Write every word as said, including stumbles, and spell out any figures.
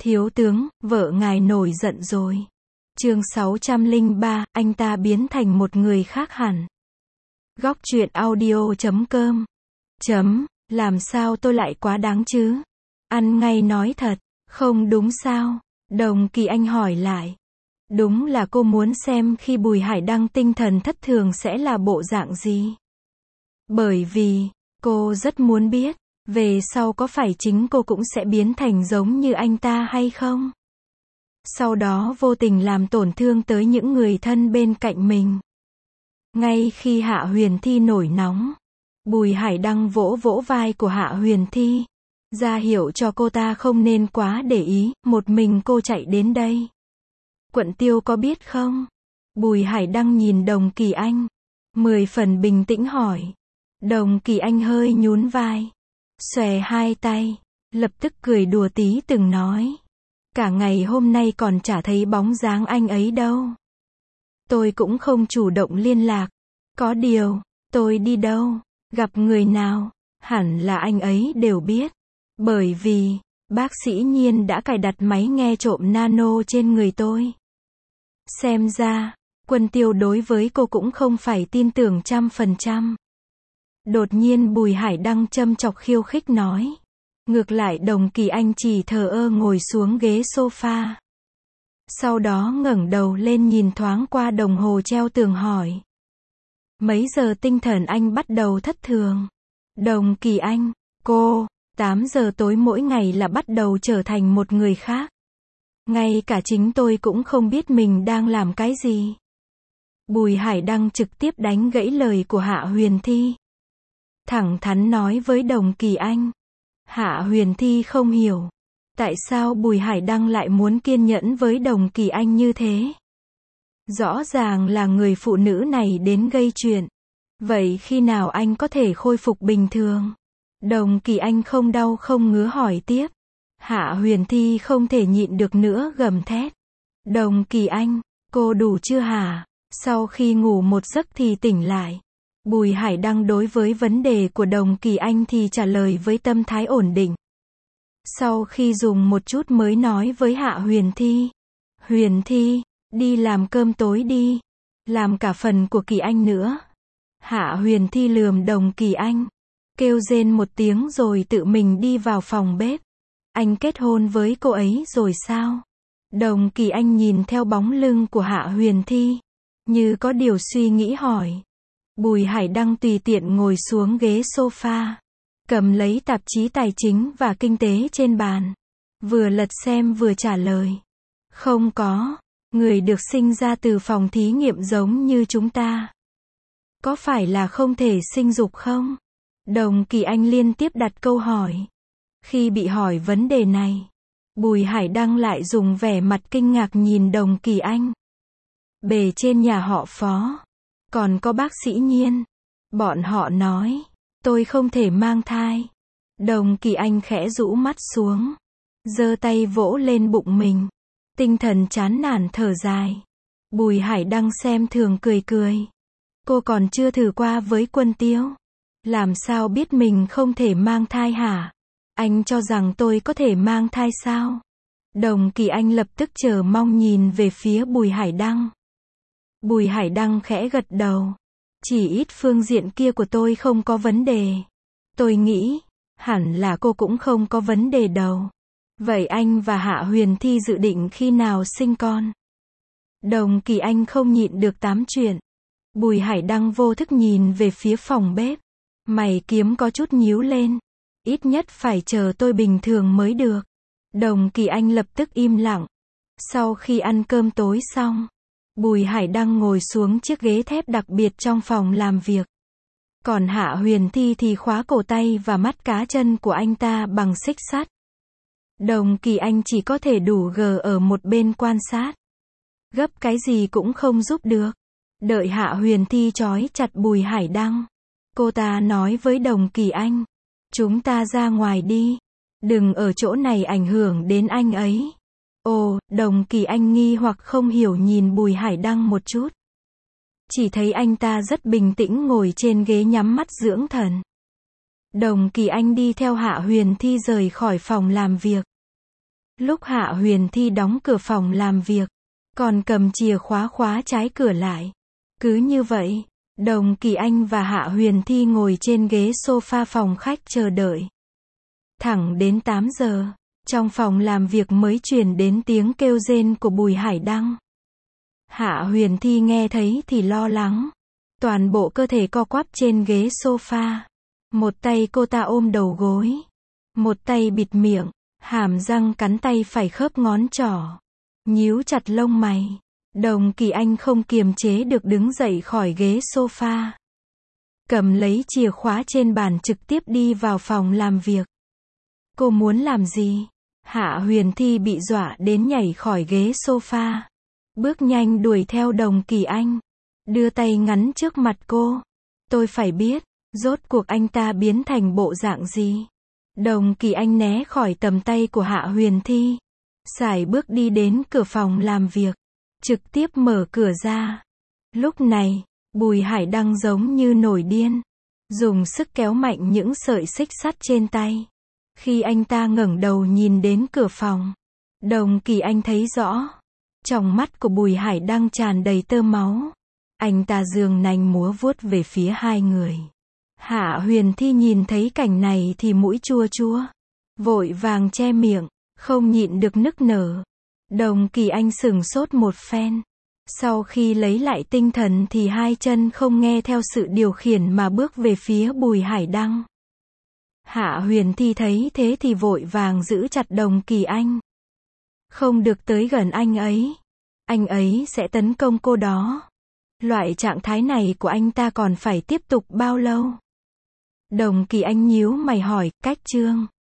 Thiếu tướng, vợ ngài nổi giận rồi. Chương sáu trăm lẻ ba, anh ta biến thành một người khác hẳn. Góc truyện audio chấm com. Chấm, làm sao tôi lại quá đáng chứ? Ăn ngay nói thật, không đúng sao? Đồng Kỳ Anh hỏi lại. Đúng là cô muốn xem khi Bùi Hải Đăng tinh thần thất thường sẽ là bộ dạng gì. Bởi vì, cô rất muốn biết, về sau có phải chính cô cũng sẽ biến thành giống như anh ta hay không? Sau đó vô tình làm tổn thương tới những người thân bên cạnh mình. Ngay khi Hạ Huyền Thi nổi nóng, Bùi Hải Đăng vỗ vỗ vai của Hạ Huyền Thi, ra hiệu cho cô ta không nên quá để ý, một mình cô chạy đến đây. Quận Tiêu có biết không? Bùi Hải Đăng nhìn Đồng Kỳ Anh, mười phần bình tĩnh hỏi. Đồng Kỳ Anh hơi nhún vai, xòe hai tay, lập tức cười đùa tí từng nói. Cả ngày hôm nay còn chả thấy bóng dáng anh ấy đâu. Tôi cũng không chủ động liên lạc. Có điều, tôi đi đâu, gặp người nào, hẳn là anh ấy đều biết. Bởi vì, bác sĩ Nhiên đã cài đặt máy nghe trộm nano trên người tôi. Xem ra, Quân Tiêu đối với cô cũng không phải tin tưởng trăm phần trăm. Đột nhiên Bùi Hải Đăng châm chọc khiêu khích nói. Ngược lại Đồng Kỳ Anh chỉ thờ ơ ngồi xuống ghế sofa. Sau đó ngẩng đầu lên nhìn thoáng qua đồng hồ treo tường hỏi. Mấy giờ tinh thần anh bắt đầu thất thường? Đồng Kỳ Anh, cô, tám giờ tối mỗi ngày là bắt đầu trở thành một người khác. Ngay cả chính tôi cũng không biết mình đang làm cái gì. Bùi Hải Đăng trực tiếp đánh gãy lời của Hạ Huyền Thi. Thẳng thắn nói với Đồng Kỳ Anh. Hạ Huyền Thi không hiểu. Tại sao Bùi Hải Đăng lại muốn kiên nhẫn với Đồng Kỳ Anh như thế? Rõ ràng là người phụ nữ này đến gây chuyện. Vậy khi nào anh có thể khôi phục bình thường? Đồng Kỳ Anh không đau không ngứa hỏi tiếp. Hạ Huyền Thi không thể nhịn được nữa gầm thét. Đồng Kỳ Anh, cô đủ chưa hả? Sau khi ngủ một giấc thì tỉnh lại. Bùi Hải Đăng đối với vấn đề của Đồng Kỳ Anh thì trả lời với tâm thái ổn định. Sau khi dùng một chút mới nói với Hạ Huyền Thi. Huyền Thi, đi làm cơm tối đi. Làm cả phần của Kỳ Anh nữa. Hạ Huyền Thi lườm Đồng Kỳ Anh. Kêu rên một tiếng rồi tự mình đi vào phòng bếp. Anh kết hôn với cô ấy rồi sao? Đồng Kỳ Anh nhìn theo bóng lưng của Hạ Huyền Thi. Như có điều suy nghĩ hỏi. Bùi Hải Đăng tùy tiện ngồi xuống ghế sofa. Cầm lấy tạp chí tài chính và kinh tế trên bàn. Vừa lật xem vừa trả lời. Không có. Người được sinh ra từ phòng thí nghiệm giống như chúng ta. Có phải là không thể sinh dục không? Đồng Kỳ Anh liên tiếp đặt câu hỏi. Khi bị hỏi vấn đề này, Bùi Hải Đăng lại dùng vẻ mặt kinh ngạc nhìn Đồng Kỳ Anh. Bề trên nhà họ Phó. Còn có bác sĩ Nhiên. Bọn họ nói. Tôi không thể mang thai. Đồng Kỳ Anh khẽ rũ mắt xuống. Giơ tay vỗ lên bụng mình. Tinh thần chán nản thở dài. Bùi Hải Đăng xem thường cười cười. Cô còn chưa thử qua với Quân Tiêu. Làm sao biết mình không thể mang thai hả? Anh cho rằng tôi có thể mang thai sao? Đồng Kỳ Anh lập tức chờ mong nhìn về phía Bùi Hải Đăng. Bùi Hải Đăng khẽ gật đầu. Chỉ ít phương diện kia của tôi không có vấn đề. Tôi nghĩ, hẳn là cô cũng không có vấn đề đâu. Vậy anh và Hạ Huyền Thi dự định khi nào sinh con? Đồng Kỳ Anh không nhịn được tám chuyện. Bùi Hải Đăng vô thức nhìn về phía phòng bếp. Mày kiếm có chút nhíu lên. Ít nhất phải chờ tôi bình thường mới được. Đồng Kỳ Anh lập tức im lặng. Sau khi ăn cơm tối xong, Bùi Hải Đăng ngồi xuống chiếc ghế thép đặc biệt trong phòng làm việc. Còn Hạ Huyền Thi thì khóa cổ tay và mắt cá chân của anh ta bằng xích sắt. Đồng Kỳ Anh chỉ có thể đủ gờ ở một bên quan sát. Gấp cái gì cũng không giúp được. Đợi Hạ Huyền Thi trói chặt Bùi Hải Đăng. Cô ta nói với Đồng Kỳ Anh. Chúng ta ra ngoài đi. Đừng ở chỗ này ảnh hưởng đến anh ấy. Ồ, Đồng Kỳ Anh nghi hoặc không hiểu nhìn Bùi Hải Đăng một chút. Chỉ thấy anh ta rất bình tĩnh ngồi trên ghế nhắm mắt dưỡng thần. Đồng Kỳ Anh đi theo Hạ Huyền Thi rời khỏi phòng làm việc. Lúc Hạ Huyền Thi đóng cửa phòng làm việc, còn cầm chìa khóa khóa trái cửa lại. Cứ như vậy, Đồng Kỳ Anh và Hạ Huyền Thi ngồi trên ghế sofa phòng khách chờ đợi. Thẳng đến tám giờ, trong phòng làm việc mới truyền đến tiếng kêu rên của Bùi Hải Đăng. Hạ Huyền Thi nghe thấy thì lo lắng. Toàn bộ cơ thể co quắp trên ghế sofa. Một tay cô ta ôm đầu gối. Một tay bịt miệng, hàm răng cắn tay phải khớp ngón trỏ. Nhíu chặt lông mày. Đồng Kỳ Anh không kiềm chế được đứng dậy khỏi ghế sofa. Cầm lấy chìa khóa trên bàn trực tiếp đi vào phòng làm việc. Cô muốn làm gì? Hạ Huyền Thi bị dọa đến nhảy khỏi ghế sofa. Bước nhanh đuổi theo Đồng Kỳ Anh. Đưa tay ngắn trước mặt cô. Tôi phải biết, rốt cuộc anh ta biến thành bộ dạng gì? Đồng Kỳ Anh né khỏi tầm tay của Hạ Huyền Thi. Sải bước đi đến cửa phòng làm việc. Trực tiếp mở cửa ra. Lúc này, Bùi Hải Đăng giống như nổi điên. Dùng sức kéo mạnh những sợi xích sắt trên tay. Khi anh ta ngẩng đầu nhìn đến cửa phòng, Đồng Kỳ Anh thấy rõ. Trong mắt của Bùi Hải Đăng tràn đầy tơ máu. Anh ta giương nanh múa vuốt về phía hai người. Hạ Huyền Thi nhìn thấy cảnh này thì mũi chua chua. Vội vàng che miệng, không nhịn được nức nở. Đồng Kỳ Anh sửng sốt một phen. Sau khi lấy lại tinh thần thì hai chân không nghe theo sự điều khiển mà bước về phía Bùi Hải Đăng. Hạ Huyền Thi thấy thế thì vội vàng giữ chặt Đồng Kỳ Anh. Không được tới gần anh ấy. Anh ấy sẽ tấn công cô đó. Loại trạng thái này của anh ta còn phải tiếp tục bao lâu? Đồng Kỳ Anh nhíu mày hỏi, cách trương.